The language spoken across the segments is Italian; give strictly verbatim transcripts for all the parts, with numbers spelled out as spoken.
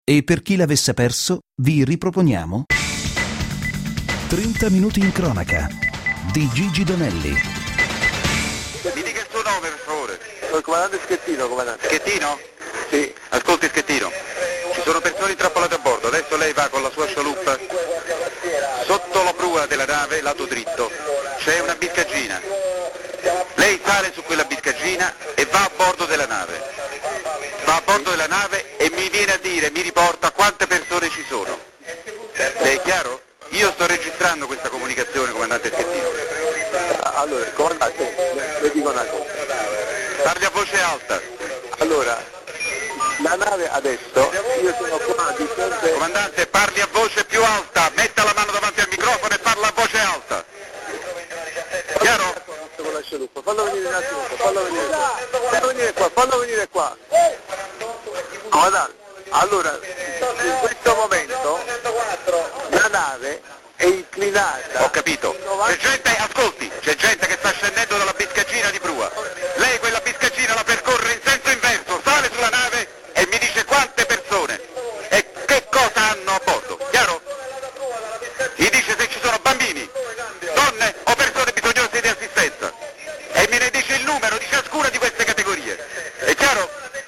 E per chi l'avesse perso, vi riproponiamo trenta minuti in cronaca di Gigi Donelli. Mi dica il suo nome, per favore. Sono il comandante Schettino, comandante. Schettino? Sì. Ascolti, Schettino. Ci sono persone intrappolate a bordo. Adesso lei va con la sua scialuppa sotto la prua della nave, lato dritto. C'è una biscaggina. Lei sale su quella biscaggina e va a bordo della nave. Va a bordo della nave e mi viene a dire, mi riporta quante persone ci sono. Le è chiaro? Io sto registrando questa comunicazione, comandante Schettino. Allora, comandante, le dico una cosa. Parli a voce alta. Allora, la nave adesso, io sono qua di fronte... Comandante, parli a voce più alta, metta la mano davanti al microfono e parla a voce alta. Chiaro? Con la scialuppa, fallo venire un attimo, fallo venire qua, fallo venire qua, fallo venire qua. Comandante, allora, in questo momento la nave è inclinata. Ho capito. C'è gente, ascolti, c'è gente che sta scendendo dalla biscaggina di prua. Lei quella biscaggina la percorre in senso inverso, sale sulla nave e mi dice quante persone e che cosa hanno a bordo. Chiaro? Mi dice se ci sono bambini, donne o persone bisognose di assistenza. E me ne dice il numero di ciascuna di queste categorie. È chiaro?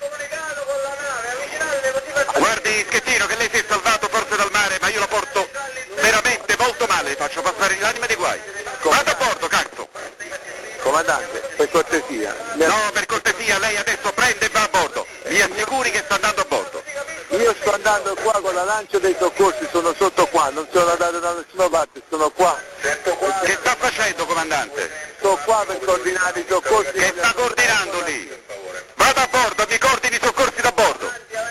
Guardi, Schettino, che lei si è salvato forse dal mare, ma io la porto veramente molto male, le faccio passare l'anima dei guai. Vado a bordo, cazzo! Comandante, per cortesia. No, per cortesia, lei adesso prende e va a bordo. Mi assicuri che sta andando a bordo. Io sto andando qua con la lancia dei soccorsi, sono sotto qua, non sono andato da nessuna parte, sono qua. Che sta facendo, comandante? Sto qua per coordinare i soccorsi. Che sta coordinando lì? Vado a bordo, mi coordini i soccorsi da bordo.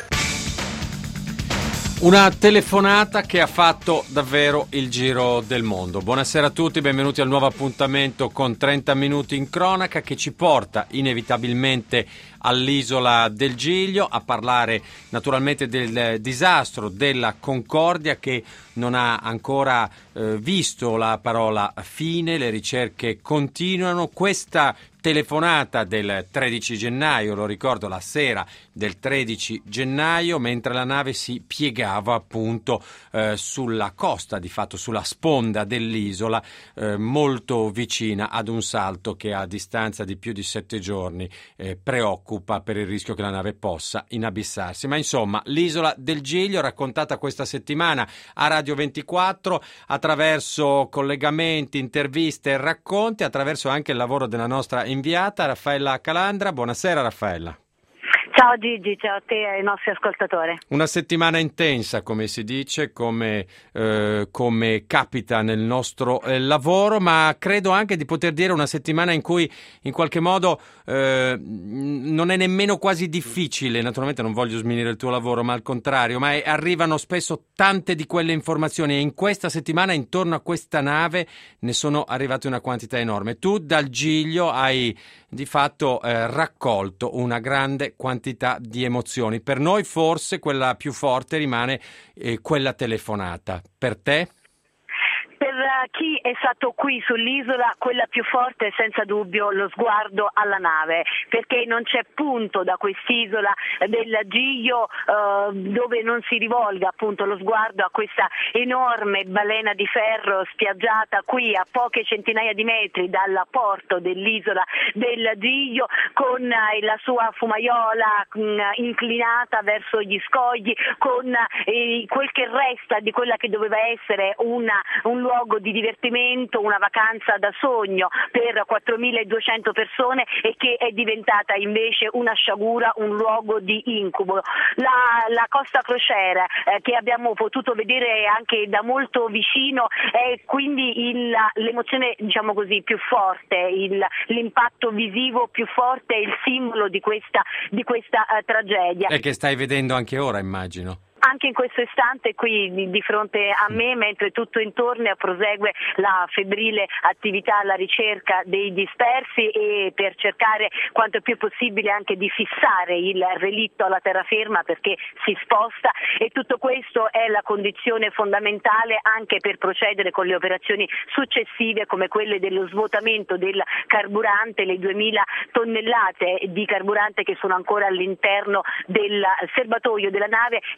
Una telefonata che ha fatto davvero il giro del mondo. Buonasera a tutti, benvenuti al nuovo appuntamento con trenta minuti in cronaca che ci porta inevitabilmente all'isola del Giglio a parlare naturalmente del disastro della Concordia che non ha ancora eh, visto la parola fine, le ricerche continuano. Questa telefonata del tredici gennaio, lo ricordo, la sera del tredici gennaio, mentre la nave si piegava appunto eh, sulla costa, di fatto sulla sponda dell'isola, eh, molto vicina ad un salto che a distanza di più di sette giorni eh, preoccupa per il rischio che la nave possa inabissarsi. Ma insomma, l'isola del Giglio raccontata questa settimana a Radio ventiquattro attraverso collegamenti, interviste e racconti, attraverso anche il lavoro della nostra inviata Raffaella Calandra. Buonasera Raffaella. Ciao Gigi, ciao a te e ai nostri ascoltatori. Una settimana intensa, come si dice, come, eh, come capita nel nostro eh, lavoro, ma credo anche di poter dire una settimana in cui in qualche modo eh, non è nemmeno quasi difficile, naturalmente non voglio sminuire il tuo lavoro, ma al contrario, ma è, arrivano spesso tante di quelle informazioni e in questa settimana intorno a questa nave ne sono arrivate una quantità enorme. Tu dal Giglio hai di fatto eh, raccolto una grande quantità di emozioni. Per noi forse quella più forte rimane eh, quella telefonata. Per te? Per chi è stato qui sull'isola, quella più forte è senza dubbio lo sguardo alla nave, perché non c'è punto da quest'isola del Giglio eh, dove non si rivolga appunto lo sguardo a questa enorme balena di ferro spiaggiata qui a poche centinaia di metri dal porto dell'isola del Giglio, con eh, la sua fumaiola mh, inclinata verso gli scogli, con eh, quel che resta di quella che doveva essere una, un luogo di divertimento, una vacanza da sogno per quattromiladuecento persone e che è diventata invece una sciagura, un luogo di incubo. La, la Costa Crociere eh, che abbiamo potuto vedere anche da molto vicino è quindi il, l'emozione, diciamo così, più forte, il, l'impatto visivo più forte, il simbolo di questa, di questa uh, tragedia. E che stai vedendo anche ora, immagino. Anche in questo istante qui di, di fronte a me, mentre tutto intorno prosegue la febbrile attività alla ricerca dei dispersi e per cercare quanto più possibile anche di fissare il relitto alla terraferma perché si sposta, e tutto questo è la condizione fondamentale anche per procedere con le operazioni successive come quelle dello svuotamento del carburante, le duemila tonnellate di carburante che sono ancora all'interno del serbatoio della nave e che preoccupano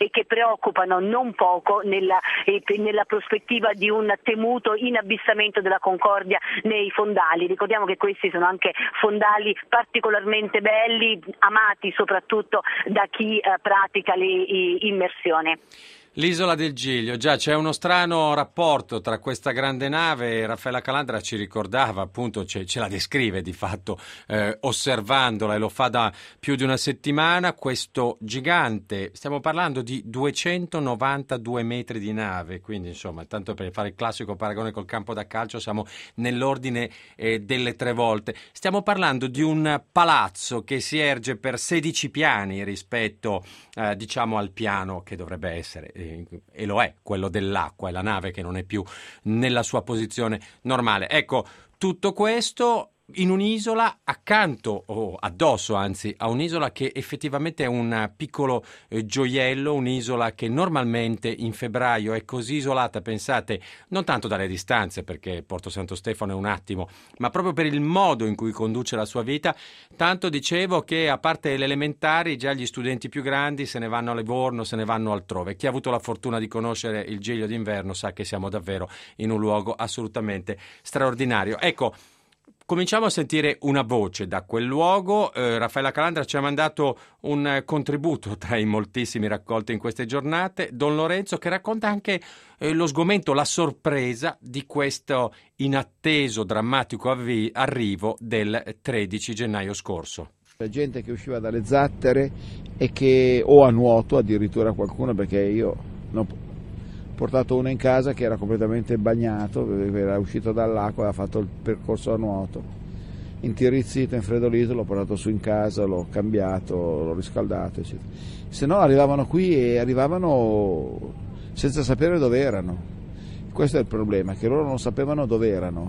preoccupano non poco nella, eh, nella prospettiva di un temuto inabissamento della Concordia nei fondali. Ricordiamo che questi sono anche fondali particolarmente belli, amati soprattutto da chi eh, pratica le i, immersioni. L'isola del Giglio, già c'è uno strano rapporto tra questa grande nave. Raffaella Calandra ci ricordava, appunto, ce, ce la descrive di fatto eh, osservandola, e lo fa da più di una settimana. Questo gigante, stiamo parlando di duecentonovantadue metri di nave, quindi insomma, tanto per fare il classico paragone col campo da calcio, siamo nell'ordine eh, delle tre volte. Stiamo parlando di un palazzo che si erge per sedici piani rispetto eh, diciamo al piano che dovrebbe essere, e lo è, quello dell'acqua, è la nave che non è più nella sua posizione normale. Ecco, tutto questo in un'isola accanto, o addosso anzi, a un'isola che effettivamente è un piccolo eh, gioiello, un'isola che normalmente in febbraio è così isolata, pensate, non tanto dalle distanze, perché Porto Santo Stefano è un attimo, ma proprio per il modo in cui conduce la sua vita. Tanto dicevo che, a parte le elementari, già gli studenti più grandi se ne vanno a Livorno, se ne vanno altrove. Chi ha avuto la fortuna di conoscere il Giglio d'inverno sa che siamo davvero in un luogo assolutamente straordinario. Ecco, cominciamo a sentire una voce da quel luogo. Eh, Raffaella Calandra ci ha mandato un eh, contributo tra i moltissimi raccolti in queste giornate, Don Lorenzo, che racconta anche eh, lo sgomento, la sorpresa di questo inatteso, drammatico avvi- arrivo del tredici gennaio scorso. La gente che usciva dalle zattere e che, o a nuoto addirittura qualcuno, perché io non ho portato uno in casa che era completamente bagnato, era uscito dall'acqua e ha fatto il percorso a nuoto. Intirizzito, infreddolito, l'ho portato su in casa, l'ho cambiato, l'ho riscaldato, eccetera. Se no arrivavano qui e arrivavano senza sapere dove erano. Questo è il problema, che loro non sapevano dove erano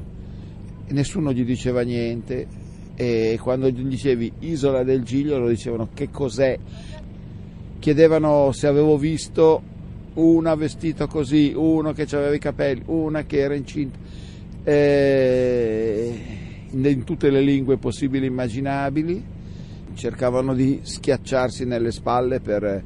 e nessuno gli diceva niente, e quando gli dicevi Isola del Giglio loro dicevano che cos'è, chiedevano se avevo visto una vestita così, uno che aveva i capelli, una che era incinta, eh, in tutte le lingue possibili e immaginabili. Cercavano di schiacciarsi nelle spalle per,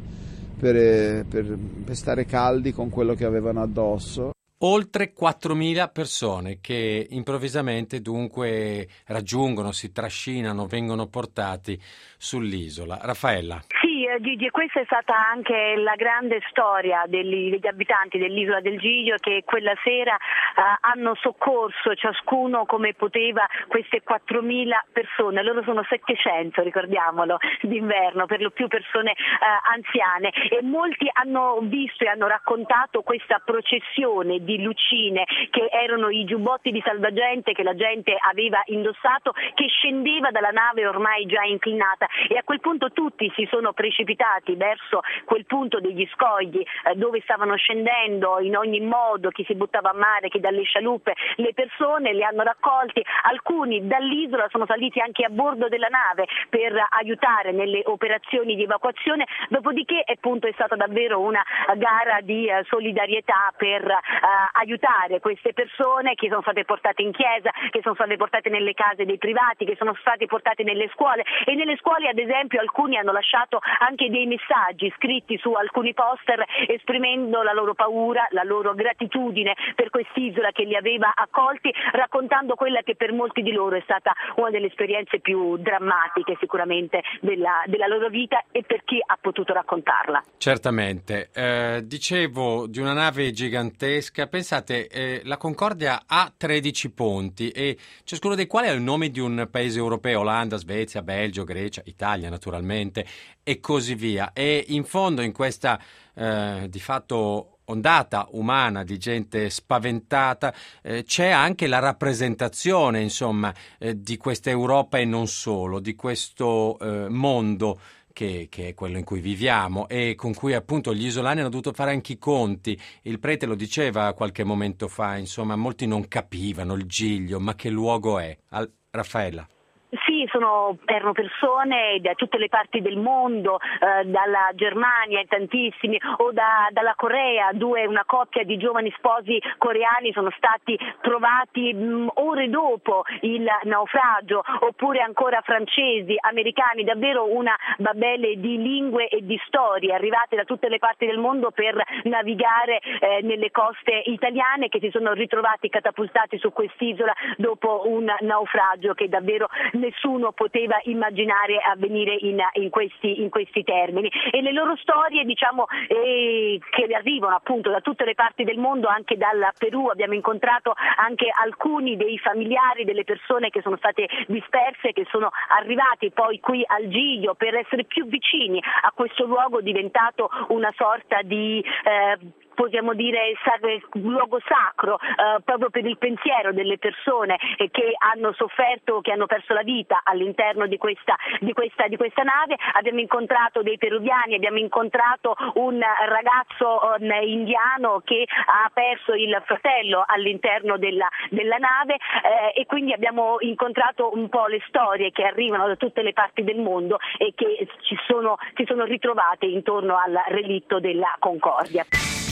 per, per, per stare caldi con quello che avevano addosso. Oltre quattromila persone che improvvisamente dunque raggiungono, si trascinano, vengono portati sull'isola. Raffaella. Sì, Gigi, questa è stata anche la grande storia degli, degli abitanti dell'isola del Giglio, che quella sera eh, hanno soccorso ciascuno come poteva queste quattromila persone. Loro sono settecento, ricordiamolo, d'inverno, per lo più persone eh, anziane, e molti hanno visto e hanno raccontato questa processione di lucine, che erano i giubbotti di salvagente che la gente aveva indossato, che scendeva dalla nave ormai già inclinata, e a quel punto tutti si sono precipitati verso quel punto degli scogli eh, dove stavano scendendo in ogni modo, chi si buttava a mare, chi dalle scialuppe. Le persone li hanno raccolti, alcuni dall'isola sono saliti anche a bordo della nave per aiutare nelle operazioni di evacuazione, dopodiché appunto è stata davvero una gara di eh, solidarietà per eh, aiutare queste persone che sono state portate in chiesa, che sono state portate nelle case dei privati, che sono state portate nelle scuole, e nelle scuole ad esempio alcuni hanno lasciato anche dei messaggi scritti su alcuni poster esprimendo la loro paura, la loro gratitudine per quest'isola che li aveva accolti, raccontando quella che per molti di loro è stata una delle esperienze più drammatiche sicuramente della, della loro vita, e per chi ha potuto raccontarla. Certamente. Eh, dicevo di una nave gigantesca. Pensate, eh, la Concordia ha tredici ponti, e ciascuno dei quali ha il nome di un paese europeo: Olanda, Svezia, Belgio, Grecia, Italia naturalmente, e così via. E in fondo, in questa eh, di fatto ondata umana di gente spaventata, eh, c'è anche la rappresentazione, insomma, eh, di questa Europa e non solo, di questo eh, mondo Che, che è quello in cui viviamo e con cui appunto gli isolani hanno dovuto fare anche i conti. Il prete lo diceva qualche momento fa, insomma, molti non capivano il Giglio, ma che luogo è? Al- Raffaella. Sì, sono, erano persone da tutte le parti del mondo, eh, dalla Germania tantissimi, o da, dalla Corea, due, una coppia di giovani sposi coreani sono stati trovati mh, ore dopo il naufragio, oppure ancora francesi, americani, davvero una babele di lingue e di storie arrivate da tutte le parti del mondo per navigare eh, nelle coste italiane, che si sono ritrovati catapultati su quest'isola dopo un naufragio che davvero nessuno poteva immaginare avvenire in, in, questi, in questi termini, e le loro storie, diciamo, eh, che arrivano appunto da tutte le parti del mondo, anche dal Perù. Abbiamo incontrato anche alcuni dei familiari delle persone che sono state disperse, che sono arrivati poi qui al Giglio per essere più vicini a questo luogo diventato una sorta di eh, possiamo dire luogo sacro, eh, proprio per il pensiero delle persone eh, che hanno sofferto, che hanno perso la vita all'interno di questa, di questa, di questa nave. Abbiamo incontrato dei peruviani, abbiamo incontrato un ragazzo eh, indiano che ha perso il fratello all'interno della, della nave, eh, e quindi abbiamo incontrato un po' le storie che arrivano da tutte le parti del mondo e che ci sono, si sono ritrovate intorno al relitto della Concordia.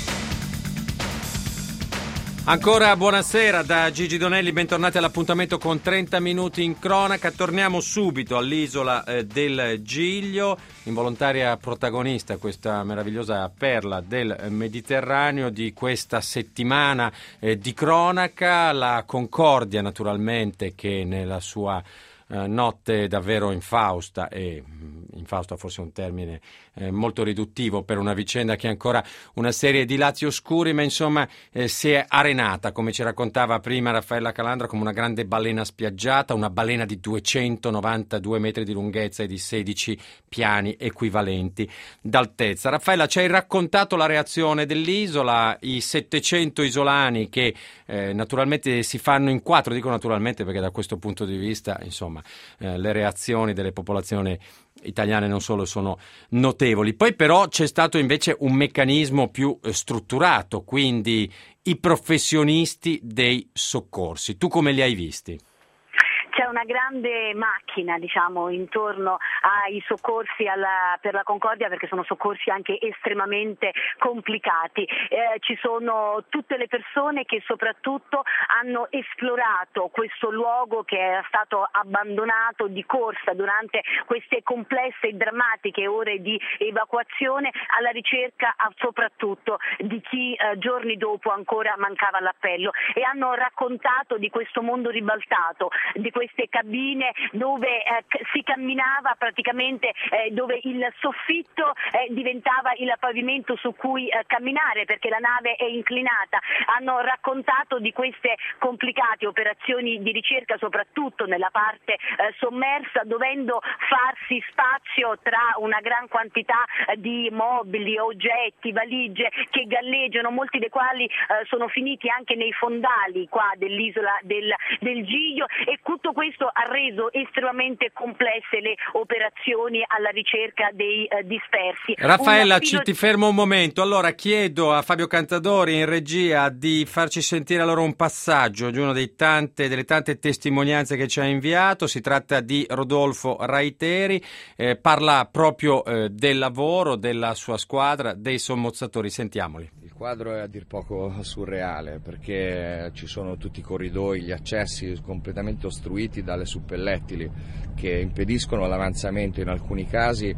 Ancora buonasera da Gigi Donelli, bentornati all'appuntamento con trenta minuti in cronaca. Torniamo subito all'isola eh, del Giglio, involontaria protagonista, questa meravigliosa perla del Mediterraneo di questa settimana eh, di cronaca. La Concordia, naturalmente, che nella sua eh, notte davvero infausta, e infausta forse è un termine eh, molto riduttivo per una vicenda che ha ancora una serie di lati oscuri, ma insomma eh, si è arenata, come ci raccontava prima Raffaella Calandra, come una grande balena spiaggiata, una balena di duecentonovantadue metri di lunghezza e di sedici piani equivalenti d'altezza. Raffaella, ci hai raccontato la reazione dell'isola, i settecento isolani che eh, naturalmente si fanno in quattro, dico naturalmente perché da questo punto di vista insomma eh, le reazioni delle popolazioni italiane non solo sono notevoli. Poi però c'è stato invece un meccanismo più eh, strutturato, quindi i professionisti dei soccorsi. Tu come li hai visti? C'è una grande macchina, diciamo, intorno ai soccorsi alla, per la Concordia, perché sono soccorsi anche estremamente complicati. Eh, ci sono tutte le persone che soprattutto hanno esplorato questo luogo che era stato abbandonato di corsa durante queste complesse e drammatiche ore di evacuazione, alla ricerca a, soprattutto di chi eh, giorni dopo ancora mancava all'appello, e hanno raccontato di questo mondo ribaltato, di queste cabine dove eh, si camminava praticamente, eh, dove il soffitto eh, diventava il pavimento su cui eh, camminare perché la nave è inclinata. Hanno raccontato di queste complicate operazioni di ricerca, soprattutto nella parte eh, sommersa, dovendo farsi spazio tra una gran quantità eh, di mobili, oggetti, valigie che galleggiano, molti dei quali eh, sono finiti anche nei fondali qua dell'isola del, del Giglio, e tutto questo ha reso estremamente complesse le operazioni alla ricerca dei eh, dispersi. Raffaella, filo... ci, ti fermo un momento. Allora chiedo a Fabio Cantadori in regia di farci sentire allora un passaggio di una dei tante, delle tante testimonianze che ci ha inviato. Si tratta di Rodolfo Raiteri, eh, parla proprio eh, del lavoro della sua squadra, dei sommozzatori. Sentiamoli. Il quadro è a dir poco surreale, perché ci sono tutti i corridoi, gli accessi completamente ostruiti dalle suppellettili che impediscono l'avanzamento in alcuni casi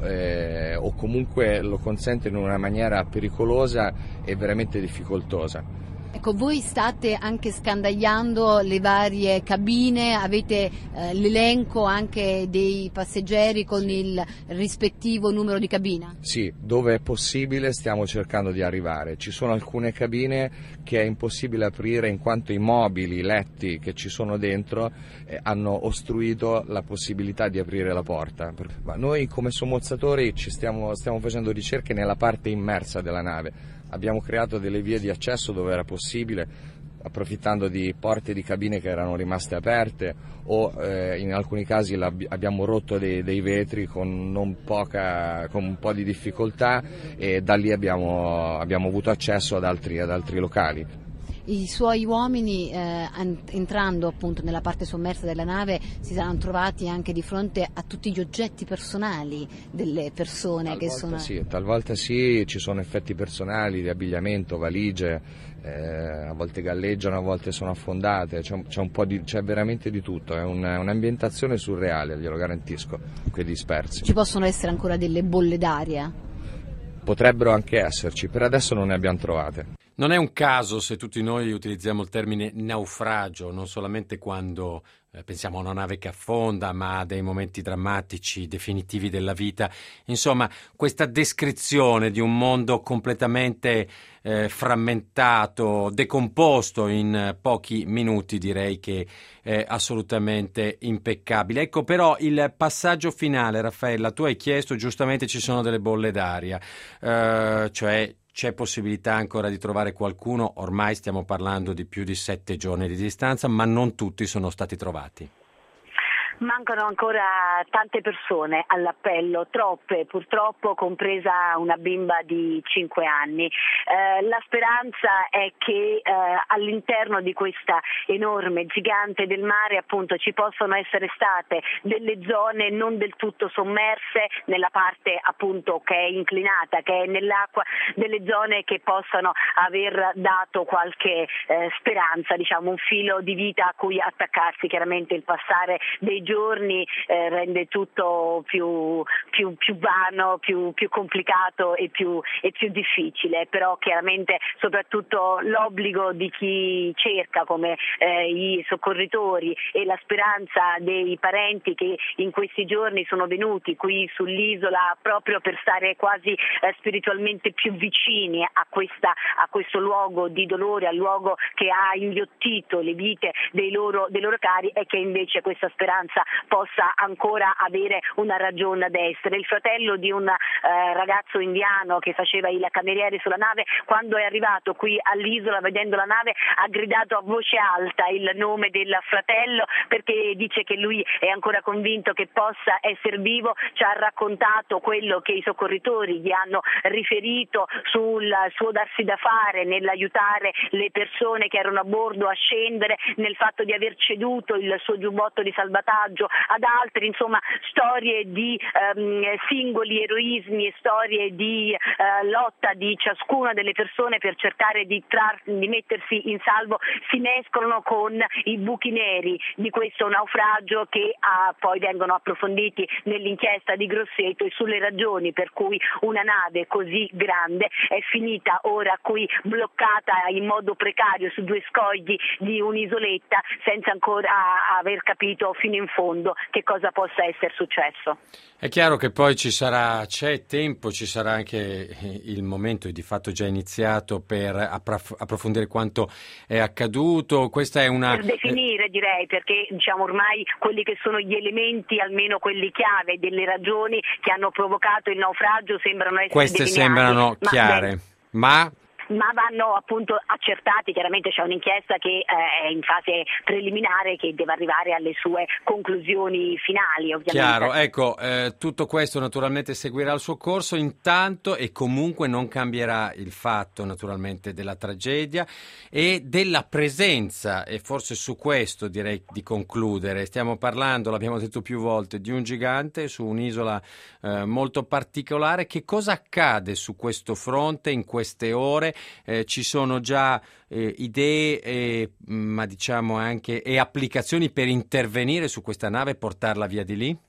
eh, o comunque lo consentono in una maniera pericolosa e veramente difficoltosa. Ecco, voi state anche scandagliando le varie cabine, avete eh, l'elenco anche dei passeggeri con il rispettivo numero di cabina? Sì, dove è possibile stiamo cercando di arrivare. Ci sono alcune cabine che è impossibile aprire in quanto i mobili, i letti che ci sono dentro eh, hanno ostruito la possibilità di aprire la porta. Ma noi come sommozzatori ci stiamo, stiamo facendo ricerche nella parte immersa della nave. Abbiamo creato delle vie di accesso dove era possibile, approfittando di porte di cabine che erano rimaste aperte, o eh, in alcuni casi abbiamo rotto dei, dei vetri con, non poca, con un po' di difficoltà, e da lì abbiamo, abbiamo avuto accesso ad altri, ad altri locali. I suoi uomini eh, entrando appunto nella parte sommersa della nave si saranno trovati anche di fronte a tutti gli oggetti personali delle persone talvolta che sono... Sì, talvolta sì, ci sono effetti personali di abbigliamento, valigie, eh, a volte galleggiano, a volte sono affondate, c'è, c'è, un po' di, c'è veramente di tutto, è un, un'ambientazione surreale, glielo garantisco, quei dispersi. Ci possono essere ancora delle bolle d'aria? Potrebbero anche esserci, per adesso non ne abbiamo trovate. Non è un caso se tutti noi utilizziamo il termine naufragio, non solamente quando eh, pensiamo a una nave che affonda, ma a dei momenti drammatici, definitivi della vita. Insomma, questa descrizione di un mondo completamente eh, frammentato, decomposto in eh, pochi minuti, direi che è assolutamente impeccabile. Ecco però il passaggio finale, Raffaella, tu hai chiesto, giustamente ci sono delle bolle d'aria, eh, cioè c'è possibilità ancora di trovare qualcuno, ormai stiamo parlando di più di sette giorni di distanza, ma non tutti sono stati trovati. Mancano ancora tante persone all'appello, troppe purtroppo, compresa una bimba di cinque anni. Eh, la speranza è che eh, all'interno di questa enorme gigante del mare appunto ci possano essere state delle zone non del tutto sommerse nella parte appunto che è inclinata, che è nell'acqua, delle zone che possano aver dato qualche eh, speranza, diciamo un filo di vita a cui attaccarsi. Chiaramente il passare dei giorni eh, rende tutto più, più, più vano, più, più complicato e più, e più difficile, però chiaramente soprattutto l'obbligo di chi cerca come eh, i soccorritori e la speranza dei parenti che in questi giorni sono venuti qui sull'isola proprio per stare quasi eh, spiritualmente più vicini a, questa, a questo luogo di dolore, al luogo che ha inghiottito le vite dei loro, dei loro cari, e che invece questa speranza possa ancora avere una ragione d'essere. Il fratello di un eh, ragazzo indiano che faceva il cameriere sulla nave, quando è arrivato qui all'isola vedendo la nave ha gridato a voce alta il nome del fratello, perché dice che lui è ancora convinto che possa essere vivo. Ci ha raccontato quello che i soccorritori gli hanno riferito sul suo darsi da fare nell'aiutare le persone che erano a bordo a scendere, nel fatto di aver ceduto il suo giubbotto di salvataggio ad altri, insomma storie di ehm, singoli eroismi e storie di eh, lotta di ciascuna delle persone per cercare di, trar- di mettersi in salvo si mescolano con i buchi neri di questo naufragio che ah, poi vengono approfonditi nell'inchiesta di Grosseto, e sulle ragioni per cui una nave così grande è finita ora qui bloccata in modo precario su due scogli di un'isoletta senza ancora aver capito fino in fondo che cosa possa essere successo. È chiaro che poi ci sarà, c'è tempo, ci sarà anche il momento, e di fatto già iniziato, per approf- approfondire quanto è accaduto. Questa è una... Per definire, direi, perché diciamo ormai quelli che sono gli elementi, almeno quelli chiave, delle ragioni che hanno provocato il naufragio sembrano essere Queste delineati. sembrano ma chiare, beh, ma... ma vanno appunto accertati. Chiaramente c'è un'inchiesta che eh, è in fase preliminare, che deve arrivare alle sue conclusioni finali, ovviamente. Chiaro, ecco, eh, tutto questo naturalmente seguirà il suo corso intanto, e comunque non cambierà il fatto naturalmente della tragedia e della presenza, e forse su questo direi di concludere. Stiamo parlando, l'abbiamo detto più volte, di un gigante su un'isola eh, molto particolare. Che cosa accade su questo fronte in queste ore? Eh, ci sono già eh, idee, eh, ma diciamo anche e applicazioni per intervenire su questa nave e portarla via di lì?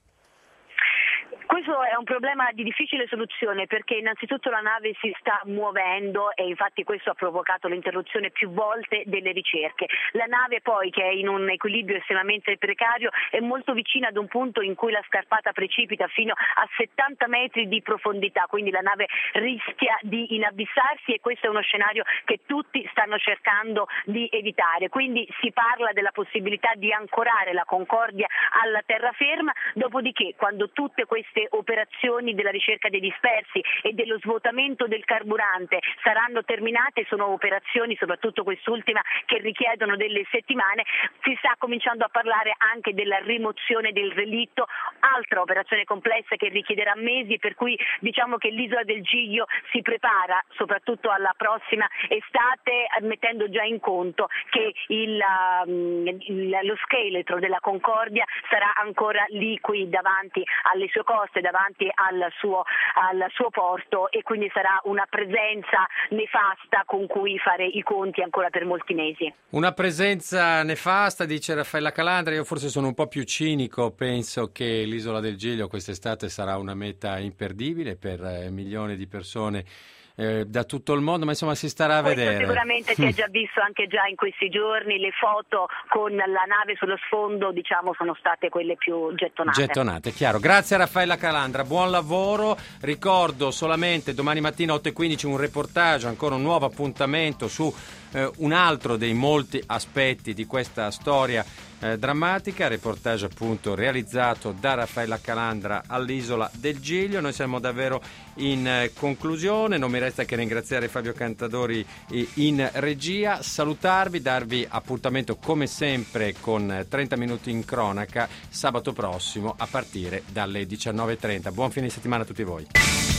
Questo è un problema di difficile soluzione, perché innanzitutto la nave si sta muovendo e infatti questo ha provocato l'interruzione più volte delle ricerche. La nave poi, che è in un equilibrio estremamente precario, è molto vicina ad un punto in cui la scarpata precipita fino a settanta metri di profondità, quindi la nave rischia di inabissarsi, e questo è uno scenario che tutti stanno cercando di evitare. Quindi si parla della possibilità di ancorare la Concordia alla terraferma, dopodiché quando tutte queste operazioni della ricerca dei dispersi e dello svuotamento del carburante saranno terminate, sono operazioni, soprattutto quest'ultima, che richiedono delle settimane. Si sta cominciando a parlare anche della rimozione del relitto, altra operazione complessa che richiederà mesi, per cui diciamo che l'isola del Giglio si prepara soprattutto alla prossima estate, mettendo già in conto che il, il, lo scheletro della Concordia sarà ancora lì qui davanti alle sue coste, davanti al suo, al suo porto, e quindi sarà una presenza nefasta con cui fare i conti ancora per molti mesi. Una presenza nefasta, dice Raffaella Calandra. Io forse sono un po' più cinico, penso che l'isola del Giglio quest'estate sarà una meta imperdibile per eh, milioni di persone Eh, da tutto il mondo, ma insomma si starà a Questo vedere. Sicuramente si è già visto anche già in questi giorni, le foto con la nave sullo sfondo, diciamo, sono state quelle più gettonate. Gettonate, chiaro. Grazie a Raffaella Calandra, buon lavoro. Ricordo solamente domani mattina otto e quindici un reportage, ancora un nuovo appuntamento su eh, un altro dei molti aspetti di questa storia eh, drammatica, reportage appunto realizzato da Raffaella Calandra all'isola del Giglio. Noi siamo davvero in eh, conclusione, non mi resta che ringraziare Fabio Cantadori eh, in regia, salutarvi, darvi appuntamento come sempre con trenta minuti in cronaca sabato prossimo a partire dalle diciannove e trenta. Buon fine settimana a tutti voi.